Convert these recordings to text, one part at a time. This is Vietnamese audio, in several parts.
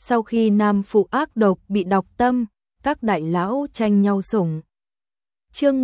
Sau khi nam phụ ác độc bị đọc tâm, các đại lão tranh nhau sủng. Chương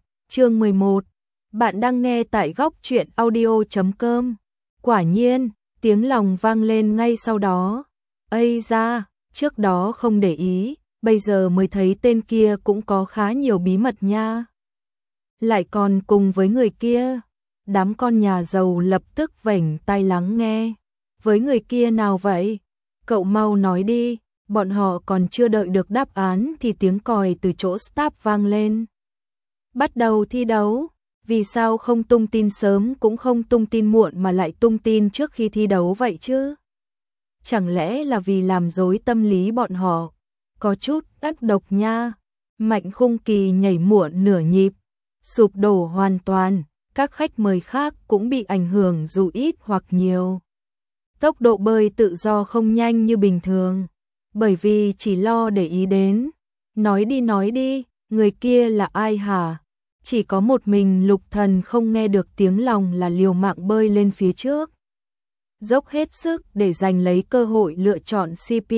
11. Bạn đang nghe tại góc truyện audio.com. Quả nhiên, tiếng lòng vang lên ngay sau đó. Ây da, trước đó không để ý, bây giờ mới thấy tên kia cũng có khá nhiều bí mật nha. Lại còn cùng với người kia. Đám con nhà giàu lập tức vểnh tai lắng nghe. Với người kia nào vậy? Cậu mau nói đi. Bọn họ còn chưa đợi được đáp án thì tiếng còi từ chỗ staff vang lên. Bắt đầu thi đấu. Vì sao không tung tin sớm cũng không tung tin muộn mà lại tung tin trước khi thi đấu vậy chứ? Chẳng lẽ là vì làm rối tâm lý bọn họ? Có chút ác độc nha. Mạnh Khung Kỳ nhảy muộn nửa nhịp, sụp đổ hoàn toàn. Các khách mời khác cũng bị ảnh hưởng dù ít hoặc nhiều. Tốc độ bơi tự do không nhanh như bình thường, bởi vì chỉ lo để ý đến. Nói đi, người kia là ai hả? Chỉ có một mình Lục Thần không nghe được tiếng lòng là liều mạng bơi lên phía trước. Dốc hết sức để giành lấy cơ hội lựa chọn CP.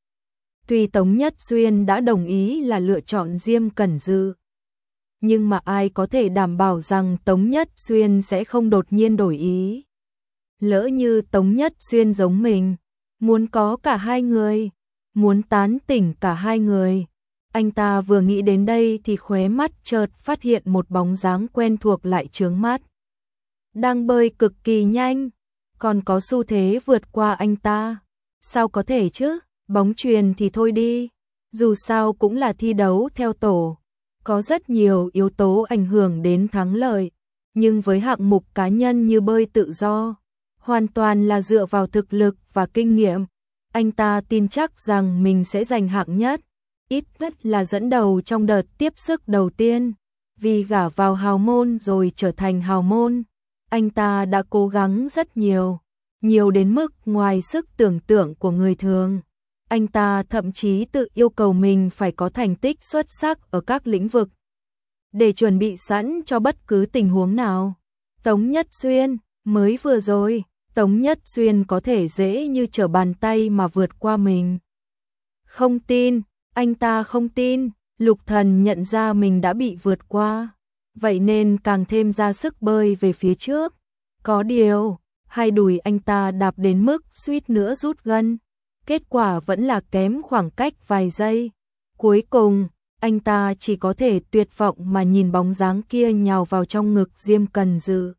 Tuy Tống Nhất Xuyên đã đồng ý là lựa chọn Diêm Cẩn Dư, nhưng mà ai có thể đảm bảo rằng Tống Nhất Xuyên sẽ không đột nhiên đổi ý. Lỡ như Tống Nhất Xuyên giống mình, muốn có cả hai người, muốn tán tỉnh cả hai người. Anh ta vừa nghĩ đến đây thì khóe mắt chợt phát hiện một bóng dáng quen thuộc lại chướng mắt. Đang bơi cực kỳ nhanh, còn có xu thế vượt qua anh ta. Sao có thể chứ? Bóng chuyền thì thôi đi, dù sao cũng là thi đấu theo tổ. Có rất nhiều yếu tố ảnh hưởng đến thắng lợi, nhưng với hạng mục cá nhân như bơi tự do, hoàn toàn là dựa vào thực lực và kinh nghiệm. Anh ta tin chắc rằng mình sẽ giành hạng nhất, ít nhất là dẫn đầu trong đợt tiếp sức đầu tiên. Vì gả vào hào môn rồi trở thành hào môn, anh ta đã cố gắng rất nhiều, nhiều đến mức ngoài sức tưởng tượng của người thường. Anh ta thậm chí tự yêu cầu mình phải có thành tích xuất sắc ở các lĩnh vực, để chuẩn bị sẵn cho bất cứ tình huống nào. Tống Nhất Xuyên, mới vừa rồi, Tống Nhất Xuyên có thể dễ như trở bàn tay mà vượt qua mình. Không tin, anh ta không tin, Lục Thần nhận ra mình đã bị vượt qua, vậy nên càng thêm ra sức bơi về phía trước. Có điều, hai đùi anh ta đạp đến mức suýt nữa rút gân. Kết quả vẫn là kém khoảng cách vài giây. Cuối cùng, anh ta chỉ có thể tuyệt vọng mà nhìn bóng dáng kia nhào vào trong ngực Diêm Cẩn Dư.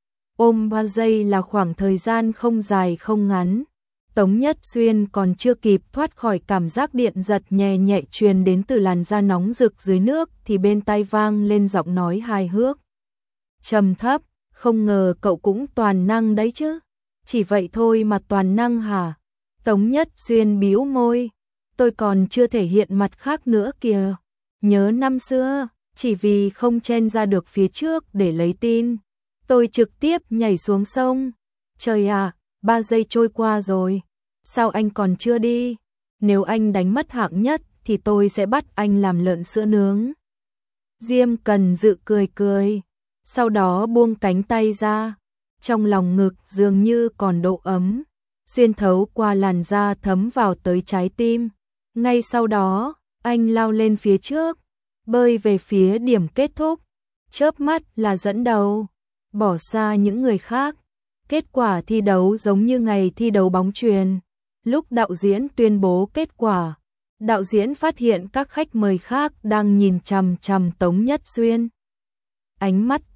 Ôm 3 giây là khoảng thời gian không dài không ngắn. Tống Nhất Xuyên còn chưa kịp thoát khỏi cảm giác điện giật nhẹ nhẹ truyền đến từ làn da nóng rực dưới nước thì bên tai vang lên giọng nói hài hước. Trầm thấp, không ngờ cậu cũng toàn năng đấy chứ. Chỉ vậy thôi mà toàn năng hả? Tống Nhất Xuyên bĩu môi, tôi còn chưa thể hiện mặt khác nữa kìa. Nhớ năm xưa, chỉ vì không chen ra được phía trước để lấy tin, tôi trực tiếp nhảy xuống sông. Trời à, 3 giây trôi qua rồi, sao anh còn chưa đi? Nếu anh đánh mất hạng nhất thì tôi sẽ bắt anh làm lợn sữa nướng. Diêm Cẩn Dư cười, sau đó buông cánh tay ra, trong lòng ngực dường như còn độ ấm, xuyên thấu qua làn da thấm vào tới trái tim. Ngay sau đó, anh lao lên phía trước, bơi về phía điểm kết thúc, chớp mắt là dẫn đầu, bỏ xa những người khác. Kết quả thi đấu giống như ngày thi đấu bóng chuyền. Lúc đạo diễn tuyên bố kết quả, đạo diễn phát hiện các khách mời khác đang nhìn chằm chằm Tống Nhất Xuyên. Ánh mắt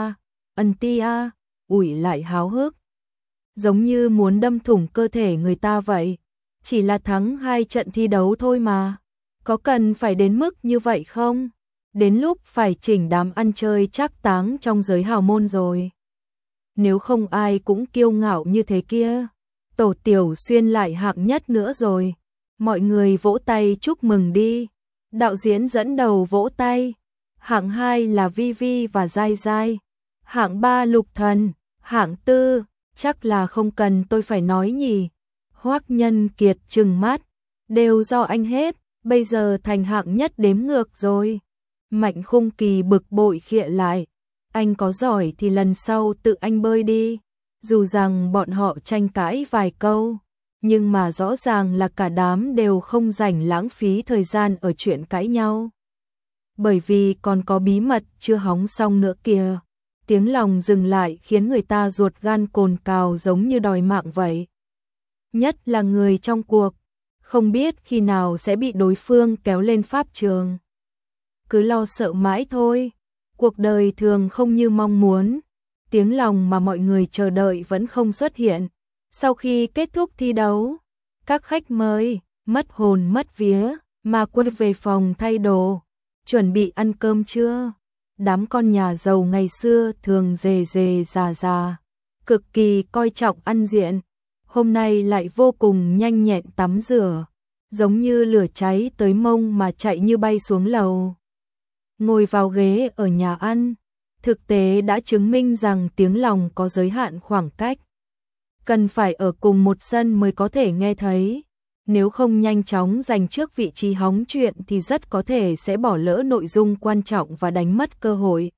tia, ủi lại háo hức, giống như muốn đâm thủng cơ thể người ta vậy. Chỉ là thắng 2 trận thi đấu thôi mà, có cần phải đến mức như vậy không? Đến lúc phải chỉnh đám ăn chơi trác táng trong giới hào môn rồi. Nếu không ai cũng kiêu ngạo như thế kia. Tổ Tiểu Xuyên lại hạng nhất nữa rồi, mọi người vỗ tay chúc mừng đi. Đạo diễn dẫn đầu vỗ tay. Hạng 2 là Vi Vi và Giai Giai, hạng 3 Lục Thần, hạng 4, chắc là không cần tôi phải nói nhỉ. Hoắc Nhân Kiệt trừng mắt, đều do anh hết, bây giờ thành hạng nhất đếm ngược rồi. Mạnh Khung Kỳ bực bội khịa lại, anh có giỏi thì lần sau tự anh bơi đi. Dù rằng bọn họ tranh cãi vài câu, nhưng mà rõ ràng là cả đám đều không rảnh lãng phí thời gian ở chuyện cãi nhau. Bởi vì còn có bí mật chưa hóng xong nữa kìa. Tiếng lòng dừng lại khiến người ta ruột gan cồn cào giống như đòi mạng vậy. Nhất là người trong cuộc, không biết khi nào sẽ bị đối phương kéo lên pháp trường. Cứ lo sợ mãi thôi, cuộc đời thường không như mong muốn. Tiếng lòng mà mọi người chờ đợi vẫn không xuất hiện. Sau khi kết thúc thi đấu, các khách mời mất hồn mất vía mà quay về phòng thay đồ, chuẩn bị ăn cơm trưa. Đám con nhà giàu ngày xưa thường rề rề rà rà, cực kỳ coi trọng ăn diện, hôm nay lại vô cùng nhanh nhẹn tắm rửa, giống như lửa cháy tới mông mà chạy như bay xuống lầu. Ngồi vào ghế ở nhà ăn, thực tế đã chứng minh rằng tiếng lòng có giới hạn khoảng cách. Cần phải ở cùng một sân mới có thể nghe thấy. Nếu không nhanh chóng giành trước vị trí hóng chuyện thì rất có thể sẽ bỏ lỡ nội dung quan trọng và đánh mất cơ hội.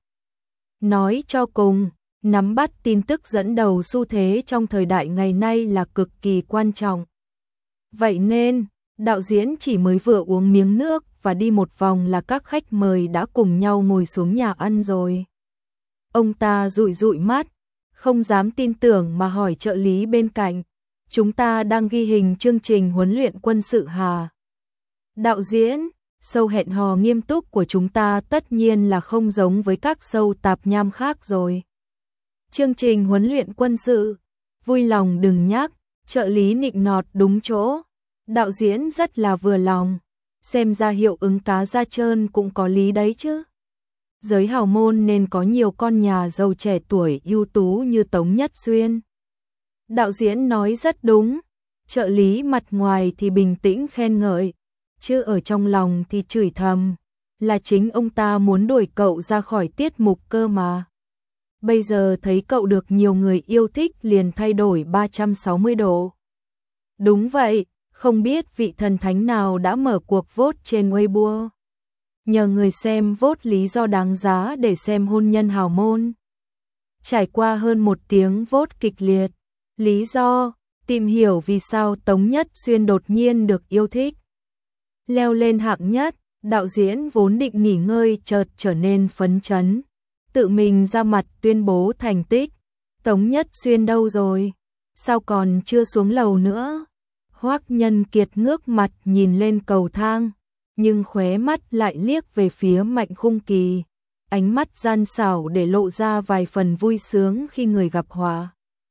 Nói cho cùng, nắm bắt tin tức dẫn đầu xu thế trong thời đại ngày nay là cực kỳ quan trọng. Vậy nên, đạo diễn chỉ mới vừa uống miếng nước và đi một vòng là các khách mời đã cùng nhau ngồi xuống nhà ăn rồi. Ông ta dụi dụi mắt, không dám tin tưởng mà hỏi trợ lý bên cạnh. Chúng ta đang ghi hình chương trình huấn luyện quân sự hả? Đạo diễn, show hẹn hò nghiêm túc của chúng ta tất nhiên là không giống với các show tạp nham khác rồi. Chương trình huấn luyện quân sự, vui lòng đừng nhắc, trợ lý nịnh nọt đúng chỗ. Đạo diễn rất là vừa lòng, xem ra hiệu ứng cá da trơn cũng có lý đấy chứ. Giới hào môn nên có nhiều con nhà giàu trẻ tuổi ưu tú như Tống Nhất Xuyên. Đạo diễn nói rất đúng, trợ lý mặt ngoài thì bình tĩnh khen ngợi, chứ ở trong lòng thì chửi thầm, là chính ông ta muốn đuổi cậu ra khỏi tiết mục cơ mà. Bây giờ thấy cậu được nhiều người yêu thích liền thay đổi 360 độ. Đúng vậy, không biết vị thần thánh nào đã mở cuộc vote trên Weibo. Nhờ người xem vote lý do đáng giá để xem hôn nhân hào môn. Trải qua hơn 1 tiếng vote kịch liệt. Lý do, tìm hiểu vì sao Tống Nhất Xuyên đột nhiên được yêu thích. Leo lên hạng nhất, đạo diễn vốn định nghỉ ngơi chợt trở nên phấn chấn. Tự mình ra mặt tuyên bố thành tích. Tống Nhất Xuyên đâu rồi? Sao còn chưa xuống lầu nữa? Hoắc Nhân Kiệt ngước mặt nhìn lên cầu thang, nhưng khóe mắt lại liếc về phía Mạnh Khung Kỳ. Ánh mắt gian xảo để lộ ra vài phần vui sướng khi người gặp họa.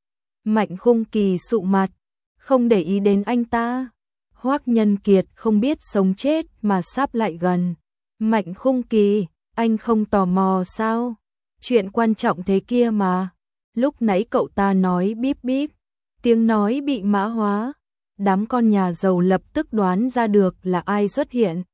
Mạnh Khung Kỳ sụ mặt, không để ý đến anh ta. Hoắc Nhân Kiệt không biết sống chết mà sắp lại gần. Mạnh Khung Kỳ, anh không tò mò sao? Chuyện quan trọng thế kia mà. Lúc nãy cậu ta nói bíp bíp, tiếng nói bị mã hóa. Đám con nhà giàu lập tức đoán ra được là ai xuất hiện.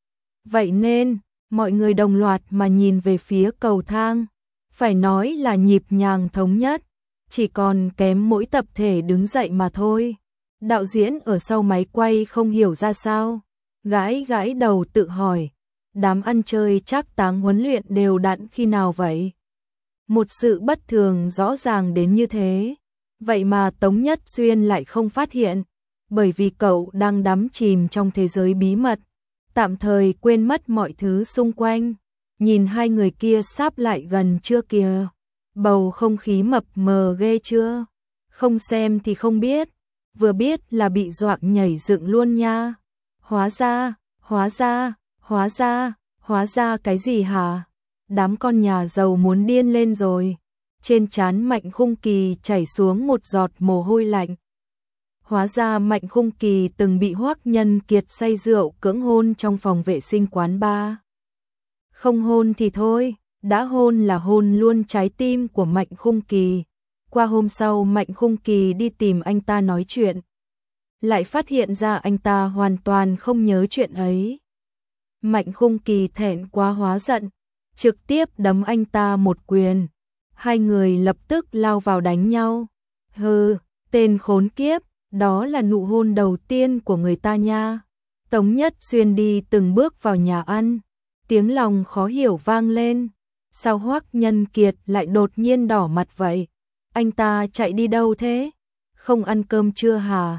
Vậy nên, mọi người đồng loạt mà nhìn về phía cầu thang. Phải nói là nhịp nhàng thống nhất. Chỉ còn kém mỗi tập thể đứng dậy mà thôi. Đạo diễn ở sau máy quay không hiểu ra sao. Gãi gãi đầu tự hỏi. Đám ăn chơi trác táng huấn luyện đều đặn khi nào vậy? Một sự bất thường rõ ràng đến như thế. Vậy mà Tống Nhất Xuyên lại không phát hiện. Bởi vì cậu đang đắm chìm trong thế giới bí mật. Tạm thời quên mất mọi thứ xung quanh. Nhìn hai người kia sáp lại gần chưa kìa. Bầu không khí mập mờ ghê chưa? Không xem thì không biết. Vừa biết là bị dọa nhảy dựng luôn nha. Hóa ra cái gì hả? Đám con nhà giàu muốn điên lên rồi. Trên trán Mạnh Khung Kỳ chảy xuống một giọt mồ hôi lạnh. Hóa ra Mạnh Khung Kỳ từng bị Hoắc Nhân Kiệt say rượu cưỡng hôn trong phòng vệ sinh quán bar. Không hôn thì thôi, đã hôn là hôn luôn trái tim của Mạnh Khung Kỳ. Qua hôm sau Mạnh Khung Kỳ đi tìm anh ta nói chuyện. Lại phát hiện ra anh ta hoàn toàn không nhớ chuyện ấy. Mạnh Khung Kỳ thẹn quá hóa giận, trực tiếp đấm anh ta một quyền. Hai người lập tức lao vào đánh nhau. Hừ, tên khốn kiếp, đó là nụ hôn đầu tiên của người ta nha. Tống Nhất Xuyên đi từng bước vào nhà ăn. Tiếng lòng khó hiểu vang lên. Sao Hoắc Nhân Kiệt lại đột nhiên đỏ mặt vậy? Anh ta chạy đi đâu thế? Không ăn cơm chưa hả?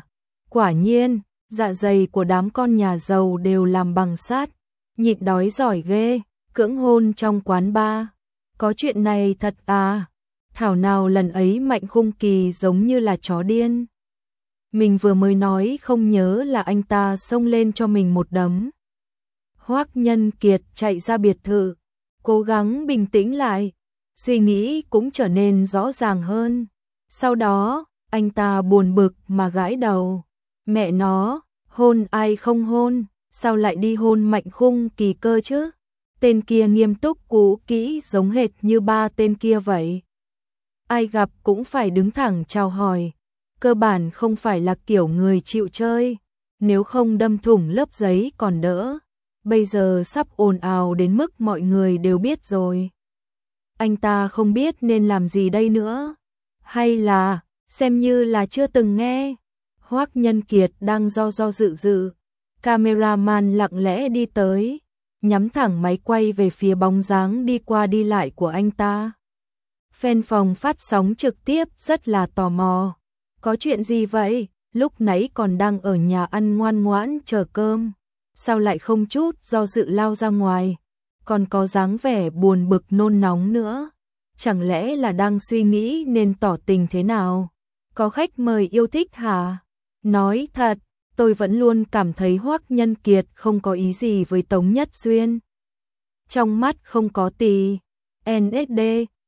Quả nhiên, dạ dày của đám con nhà giàu đều làm bằng sắt, nhịn đói giỏi ghê, cưỡng hôn trong quán bar. Có chuyện này thật à? Thảo nào lần ấy Mạnh Khung Kỳ giống như là chó điên. Mình vừa mới nói không nhớ là anh ta xông lên cho mình một đấm. Hoắc Nhân Kiệt chạy ra biệt thự, cố gắng bình tĩnh lại, suy nghĩ cũng trở nên rõ ràng hơn. Sau đó, anh ta buồn bực mà gãi đầu. Mẹ nó, hôn ai không hôn, sao lại đi hôn Mạnh Khung Kỳ cơ chứ? Tên kia nghiêm túc cũ kỹ giống hệt như ba tên kia vậy. Ai gặp cũng phải đứng thẳng chào hỏi. Cơ bản không phải là kiểu người chịu chơi, nếu không đâm thủng lớp giấy còn đỡ. Bây giờ sắp ồn ào đến mức mọi người đều biết rồi. Anh ta không biết nên làm gì đây nữa. Hay là, xem như là chưa từng nghe. Hoắc Nhân Kiệt đang do dự. Cameraman lặng lẽ đi tới, nhắm thẳng máy quay về phía bóng dáng đi qua đi lại của anh ta. Fan phòng phát sóng trực tiếp rất là tò mò. Có chuyện gì vậy? Lúc nãy còn đang ở nhà ăn ngoan ngoãn chờ cơm. Sao lại không chút do dự lao ra ngoài? Còn có dáng vẻ buồn bực nôn nóng nữa. Chẳng lẽ là đang suy nghĩ nên tỏ tình thế nào? Có khách mời yêu thích hả? Nói thật, tôi vẫn luôn cảm thấy Hoắc Nhân Kiệt không có ý gì với Tống Nhất Xuyên. Trong mắt không có tí NSD,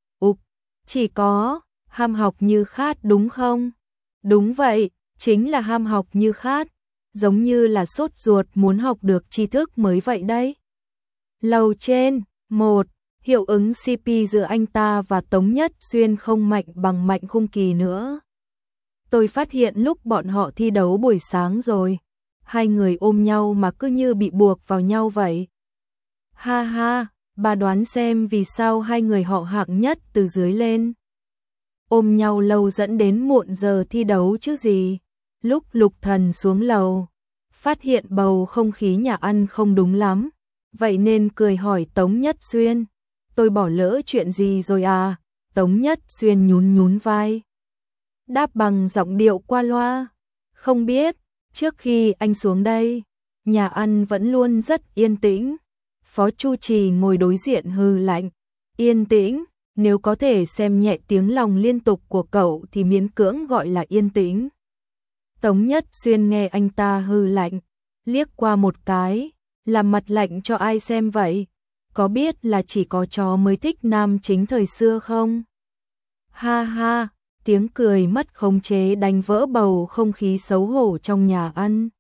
chỉ có ham học như khát đúng không? Đúng vậy, chính là ham học như khát, giống như là sốt ruột muốn học được tri thức mới vậy đấy. Lầu trên, 1, hiệu ứng CP giữa anh ta và Tống Nhất Xuyên không mạnh bằng Mạnh Khung Kỳ nữa. Tôi phát hiện lúc bọn họ thi đấu buổi sáng rồi, hai người ôm nhau mà cứ như bị buộc vào nhau vậy. Ha ha, bà đoán xem vì sao hai người họ hạng nhất từ dưới lên. Ôm nhau lâu dẫn đến muộn giờ thi đấu chứ gì. Lúc Lục Thần xuống lầu, phát hiện bầu không khí nhà ăn không đúng lắm, vậy nên cười hỏi Tống Nhất Xuyên, tôi bỏ lỡ chuyện gì rồi à? Tống Nhất Xuyên nhún vai, đáp bằng giọng điệu qua loa, không biết, trước khi anh xuống đây, nhà ăn vẫn luôn rất yên tĩnh. Phó Chu Trì ngồi đối diện hừ lạnh, yên tĩnh, nếu có thể xem nhẹ tiếng lòng liên tục của cậu thì miễn cưỡng gọi là yên tĩnh. Tống Nhất Xuyên nghe anh ta hừ lạnh, liếc qua một cái, làm mặt lạnh cho ai xem vậy? Có biết là chỉ có chó mới thích nam chính thời xưa không? Ha ha, tiếng cười mất khống chế đánh vỡ bầu không khí xấu hổ trong nhà ăn.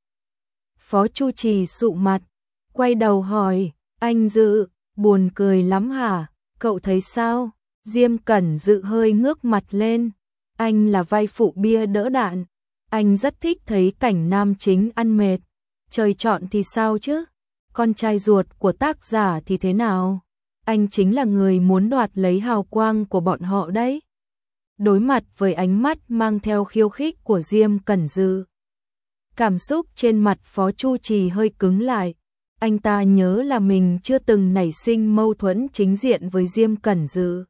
Phó Chu Trì sụ mặt, quay đầu hỏi, anh Dự, buồn cười lắm hả? Cậu thấy sao? Diêm Cẩn Dự hơi ngước mặt lên, anh là vai phụ bia đỡ đạn, anh rất thích thấy cảnh nam chính ăn mệt. Trời chọn thì sao chứ? Con trai ruột của tác giả thì thế nào? Anh chính là người muốn đoạt lấy hào quang của bọn họ đấy. Đối mặt với ánh mắt mang theo khiêu khích của Diêm Cẩn Dự, cảm xúc trên mặt Phó Chu Trì hơi cứng lại. Anh ta nhớ là mình chưa từng nảy sinh mâu thuẫn chính diện với Diêm Cẩn Dự.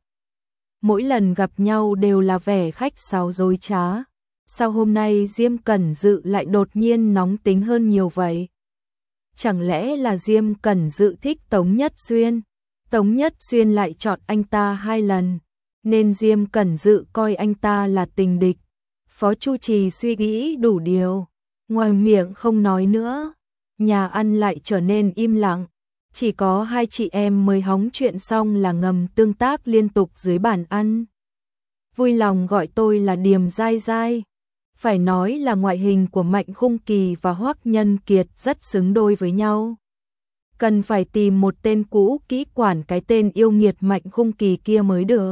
Mỗi lần gặp nhau đều là vẻ khách sáo dối trá. Sao hôm nay Diêm Cẩn Dự lại đột nhiên nóng tính hơn nhiều vậy? Chẳng lẽ là Diêm Cẩn Dự thích Tống Nhất Xuyên? Tống Nhất Xuyên lại chọn anh ta 2 lần, nên Diêm Cẩn Dự coi anh ta là tình địch. Phó Chu Trì suy nghĩ đủ điều, ngoài miệng không nói nữa. Nhà ăn lại trở nên im lặng, chỉ có hai chị em mới hóng chuyện xong là ngầm tương tác liên tục dưới bàn ăn. Vui lòng gọi tôi là Điềm Dai Dai. Phải nói là ngoại hình của Mạnh Khung Kỳ và Hoắc Nhân Kiệt rất xứng đôi với nhau. Cần phải tìm một tên cũ kỹ quản cái tên yêu nghiệt Mạnh Khung Kỳ kia mới được.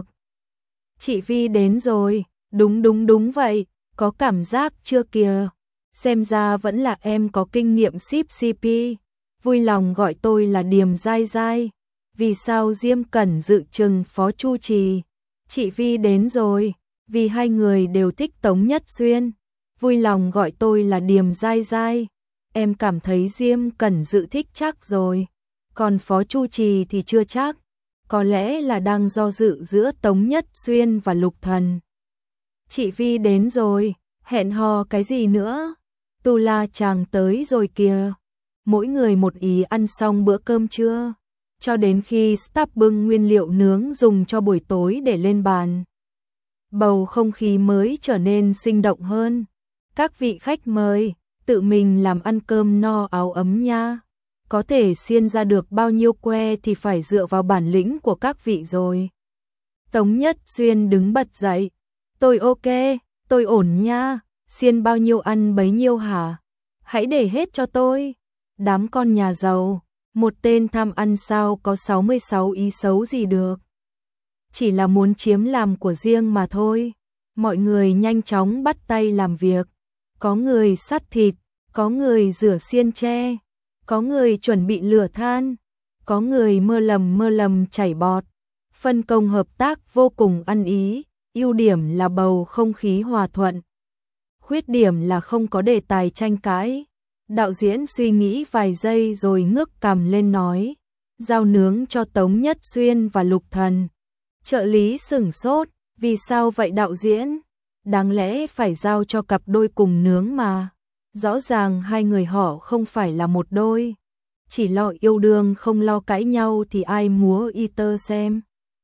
Chị Vi đến rồi, đúng vậy, có cảm giác chưa kìa. Xem ra vẫn là em có kinh nghiệm ship CP. Vui lòng gọi tôi là Điềm Dai Dai. Vì sao Diêm Cẩn Dự chừng Phó Chu Trì? Chị Vi đến rồi, vì hai người đều thích Tống Nhất Xuyên. Vui lòng gọi tôi là Điềm Dai Dai. Em cảm thấy Diêm Cẩn Dự thích chắc rồi. Còn Phó Chu Trì thì chưa chắc. Có lẽ là đang do dự giữa Tống Nhất Xuyên và Lục Thần. Chị Vi đến rồi, hẹn hò cái gì nữa? Tu La chàng tới rồi kìa. Mỗi người một ý ăn xong bữa cơm trưa, cho đến khi staff bưng nguyên liệu nướng dùng cho buổi tối để lên bàn. Bầu không khí mới trở nên sinh động hơn. Các vị khách mời, tự mình làm ăn cơm no áo ấm nha. Có thể xiên ra được bao nhiêu que thì phải dựa vào bản lĩnh của các vị rồi. Tống Nhất Xuyên đứng bật dậy. Tôi ok, tôi ổn nha. Xiên bao nhiêu ăn bấy nhiêu hả? Hãy để hết cho tôi. Đám con nhà giàu, một tên tham ăn sao có 66 ý xấu gì được. Chỉ là muốn chiếm làm của riêng mà thôi. Mọi người nhanh chóng bắt tay làm việc. Có người sắt thịt, có người rửa xiên tre, có người chuẩn bị lửa than, có người mơ lầm chảy bọt. Phân công hợp tác vô cùng ăn ý, ưu điểm là bầu không khí hòa thuận. Khuyết điểm là không có đề tài tranh cãi. Đạo diễn suy nghĩ vài giây rồi ngước cằm lên nói, giao nướng cho Tống Nhất Xuyên và Lục Thần. Trợ lý sửng sốt, vì sao vậy đạo diễn? Đáng lẽ phải giao cho cặp đôi cùng nướng mà. Rõ ràng hai người họ không phải là một đôi. Chỉ lo yêu đương không lo cãi nhau thì ai múa y tơ xem.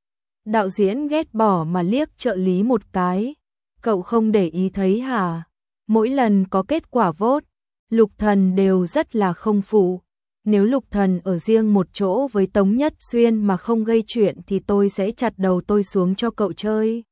Đạo diễn ghét bỏ mà liếc trợ lý một cái. Cậu không để ý thấy hả? Mỗi lần có kết quả vote, Lục Thần đều rất là không phụ. Nếu Lục Thần ở riêng một chỗ với Tống Nhất Xuyên mà không gây chuyện thì tôi sẽ chặt đầu tôi xuống cho cậu chơi.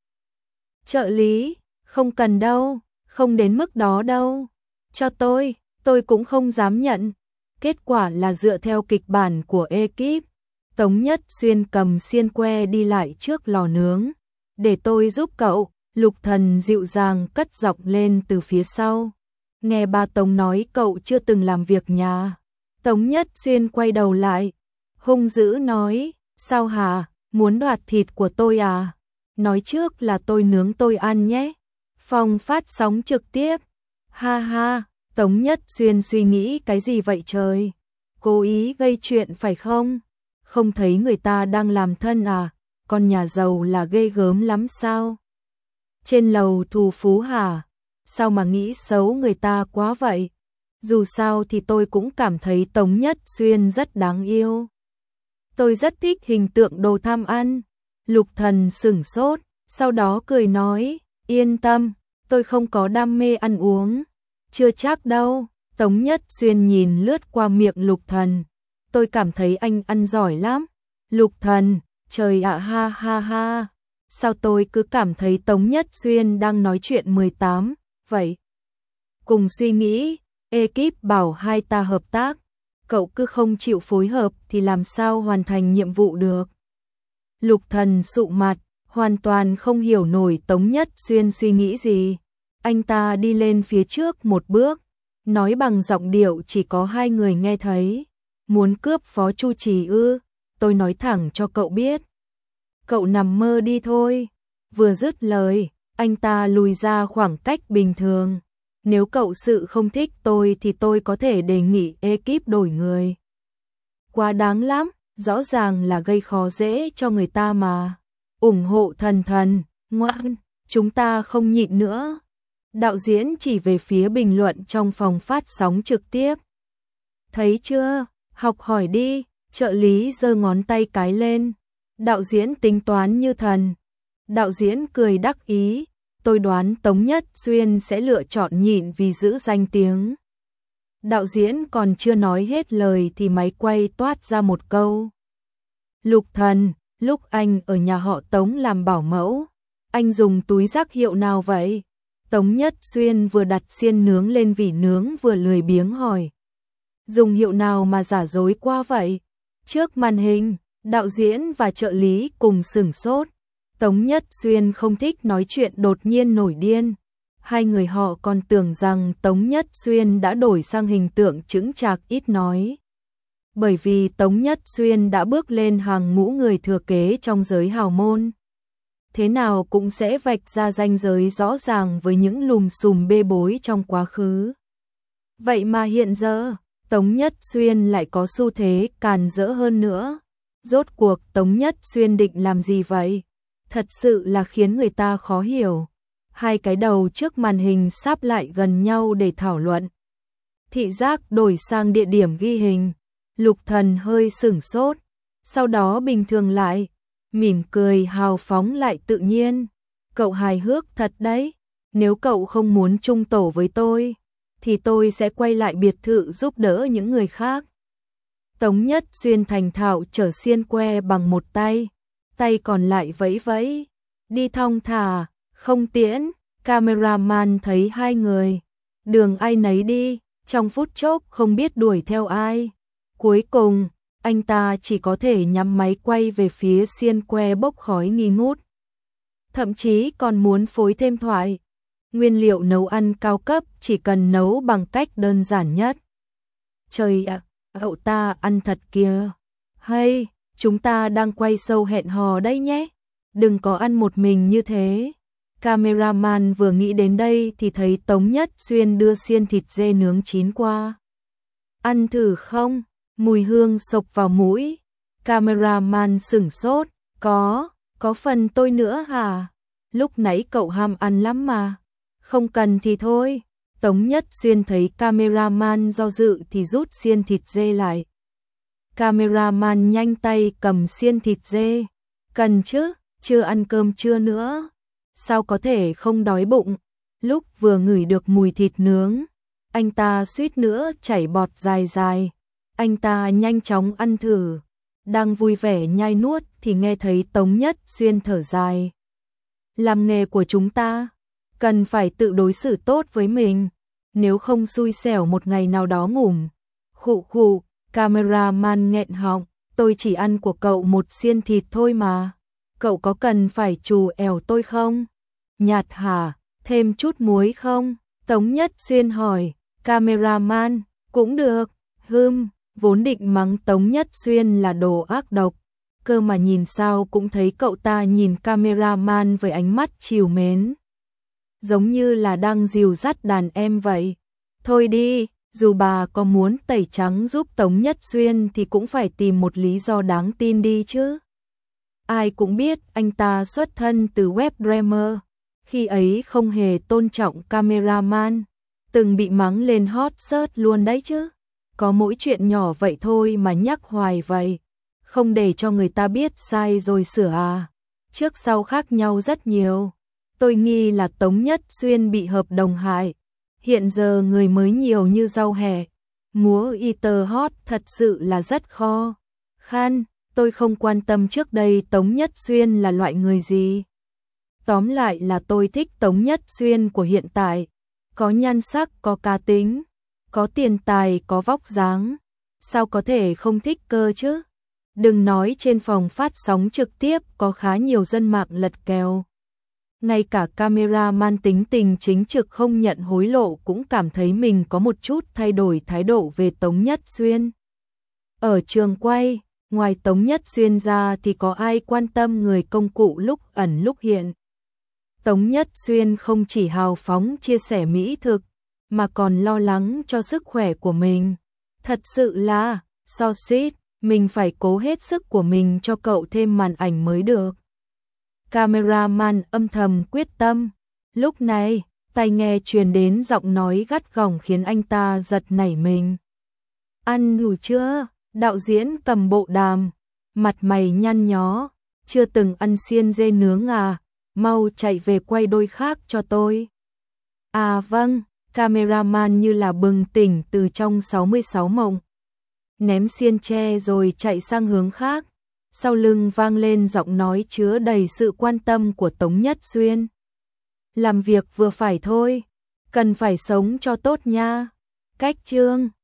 Trợ lý, không cần đâu, không đến mức đó đâu. Cho tôi cũng không dám nhận. Kết quả là dựa theo kịch bản của ekip. Tống Nhất Xuyên cầm xiên que đi lại trước lò nướng. Để tôi giúp cậu, Lục Thần dịu dàng cất giọng lên từ phía sau. Nghe ba Tống nói cậu chưa từng làm việc nhà. Tống Nhất Xuyên quay đầu lại, hung dữ nói, sao hả, muốn đoạt thịt của tôi à? Nói trước là tôi nướng tôi ăn nhé. Phòng phát sóng trực tiếp. Ha ha, Tống Nhất Xuyên suy nghĩ cái gì vậy trời? Cố ý gây chuyện phải không? Không thấy người ta đang làm thân à? Con nhà giàu là ghê gớm lắm sao? Trên lầu thù phú hả? Sao mà nghĩ xấu người ta quá vậy? Dù sao thì tôi cũng cảm thấy Tống Nhất Xuyên rất đáng yêu. Tôi rất thích hình tượng đồ tham ăn. Lục Thần sửng sốt, sau đó cười nói, yên tâm, tôi không có đam mê ăn uống. Chưa chắc đâu. Tống Nhất Xuyên nhìn lướt qua miệng Lục Thần. Tôi cảm thấy anh ăn giỏi lắm. Lục Thần, trời ạ ha ha ha. Sao tôi cứ cảm thấy Tống Nhất Xuyên đang nói chuyện 18, vậy? Cùng suy nghĩ, ekip bảo hai ta hợp tác. Cậu cứ không chịu phối hợp thì làm sao hoàn thành nhiệm vụ được? Lục Thần sụ mặt, hoàn toàn không hiểu nổi Tống Nhất Xuyên suy nghĩ gì. Anh ta đi lên phía trước một bước, nói bằng giọng điệu chỉ có hai người nghe thấy. Muốn cướp phó Chu Trì ư? Tôi nói thẳng cho cậu biết. Cậu nằm mơ đi thôi. Vừa dứt lời, anh ta lùi ra khoảng cách bình thường. Nếu cậu sự không thích tôi thì tôi có thể đề nghị ekip đổi người. Quá đáng lắm, rõ ràng là gây khó dễ cho người ta mà. Ủng hộ Thần, ngoan, chúng ta không nhịn nữa. Đạo diễn chỉ về phía bình luận trong phòng phát sóng trực tiếp. Thấy chưa, học hỏi đi, trợ lý giơ ngón tay cái lên. Đạo diễn tính toán như thần. Đạo diễn cười đắc ý, tôi đoán Tống Nhất Xuyên sẽ lựa chọn nhịn vì giữ danh tiếng. Đạo diễn còn chưa nói hết lời thì máy quay toát ra một câu. Lục Thần, lúc anh ở nhà họ Tống làm bảo mẫu, anh dùng túi rác hiệu nào vậy? Tống Nhất Xuyên vừa đặt xiên nướng lên vỉ nướng vừa lười biếng hỏi. Dùng hiệu nào mà giả dối quá vậy? Trước màn hình, đạo diễn và trợ lý cùng sửng sốt. Tống Nhất Xuyên không thích nói chuyện đột nhiên nổi điên. Hai người họ còn tưởng rằng Tống Nhất Xuyên đã đổi sang hình tượng chững chạc ít nói. Bởi vì Tống Nhất Xuyên đã bước lên hàng ngũ người thừa kế trong giới hào môn. Thế nào cũng sẽ vạch ra ranh giới rõ ràng với những lùm xùm bê bối trong quá khứ. Vậy mà hiện giờ, Tống Nhất Xuyên lại có xu thế càn rỡ hơn nữa. Rốt cuộc Tống Nhất Xuyên định làm gì vậy? Thật sự là khiến người ta khó hiểu. Hai cái đầu trước màn hình sáp lại gần nhau để thảo luận. Thị giác đổi sang địa điểm ghi hình, Lục Thần hơi sửng sốt, sau đó bình thường lại, mỉm cười hào phóng lại tự nhiên. Cậu hài hước thật đấy, nếu cậu không muốn chung tổ với tôi, thì tôi sẽ quay lại biệt thự giúp đỡ những người khác. Tống Nhất Xuyên thành thạo chở xiên que bằng một tay, tay còn lại vẫy vẫy, đi thong thả, không tiễn. Cameraman thấy hai người, đường ai nấy đi, trong phút chốc không biết đuổi theo ai. Cuối cùng, anh ta chỉ có thể nhắm máy quay về phía xiên que bốc khói nghi ngút. Thậm chí còn muốn phối thêm thoại. Nguyên liệu nấu ăn cao cấp chỉ cần nấu bằng cách đơn giản nhất. Trời ạ, cậu ta ăn thật kìa. Hay, chúng ta đang quay show hẹn hò đây nhé. Đừng có ăn một mình như thế. Cameraman vừa nghĩ đến đây thì thấy Tống Nhất Xuyên đưa xiên thịt dê nướng chín qua. Ăn thử không? Mùi hương xộc vào mũi. Cameraman sửng sốt. Có phần tôi nữa hả? Lúc nãy cậu ham ăn lắm mà. Không cần thì thôi. Tống Nhất Xuyên thấy cameraman do dự thì rút xiên thịt dê lại. Cameraman nhanh tay cầm xiên thịt dê. Cần chứ, chưa ăn cơm trưa nữa. Sao có thể không đói bụng? Lúc vừa ngửi được mùi thịt nướng, anh ta suýt nữa chảy bọt dài dài. Anh ta nhanh chóng ăn thử. Đang vui vẻ nhai nuốt thì nghe thấy Tống Nhất Xuyên thở dài. Làm nghề của chúng ta, cần phải tự đối xử tốt với mình, nếu không xui xẻo một ngày nào đó ngủm. Khụ khụ, cameraman nghẹn họng, tôi chỉ ăn của cậu một xiên thịt thôi mà. Cậu có cần phải trù ẻo tôi không? Nhạt hả? Thêm chút muối không? Tống Nhất Xuyên hỏi. Cameraman, cũng được. Vốn định mắng Tống Nhất Xuyên là đồ ác độc, cơ mà nhìn sao cũng thấy cậu ta nhìn cameraman với ánh mắt trìu mến. Giống như là đang dìu dắt đàn em vậy. Thôi đi, dù bà có muốn tẩy trắng giúp Tống Nhất Xuyên thì cũng phải tìm một lý do đáng tin đi chứ. Ai cũng biết anh ta xuất thân từ webdrammer, khi ấy không hề tôn trọng cameraman, từng bị mắng lên hot search luôn đấy chứ. Có mỗi chuyện nhỏ vậy thôi mà nhắc hoài vậy, không để cho người ta biết sai rồi sửa à? Trước sau khác nhau rất nhiều. Tôi nghi là Tống Nhất Xuyên bị hợp đồng hại. Hiện giờ người mới nhiều như rau hẹ, múa Eater hot thật sự là rất khó khăn. Tôi không quan tâm trước đây Tống Nhất Xuyên là loại người gì. Tóm lại là tôi thích Tống Nhất Xuyên của hiện tại. Có nhan sắc, có cá tính, có tiền tài, có vóc dáng. Sao có thể không thích cơ chứ? Đừng nói trên phòng phát sóng trực tiếp có khá nhiều dân mạng lật kèo. Ngay cả cameraman tính tình chính trực không nhận hối lộ cũng cảm thấy mình có một chút thay đổi thái độ về Tống Nhất Xuyên. Ở trường quay, ngoài Tống Nhất Xuyên ra thì có ai quan tâm người công cụ lúc ẩn lúc hiện. Tống Nhất Xuyên không chỉ hào phóng chia sẻ mỹ thực, mà còn lo lắng cho sức khỏe của mình. Thật sự là, so sít, mình phải cố hết sức của mình cho cậu thêm màn ảnh mới được. Cameraman âm thầm quyết tâm. Lúc này, tai nghe truyền đến giọng nói gắt gỏng khiến anh ta giật nảy mình. Ăn đủ chưa? Đạo diễn cầm bộ đàm, mặt mày nhăn nhó. Chưa từng ăn xiên dê nướng à? Mau chạy về quay đôi khác cho tôi. À vâng, cameraman như là bừng tỉnh từ trong 66 mộng. Ném xiên tre rồi chạy sang hướng khác. Sau lưng vang lên giọng nói chứa đầy sự quan tâm của Tống Nhất Xuyên. Làm việc vừa phải thôi, cần phải sống cho tốt nha. Cách chương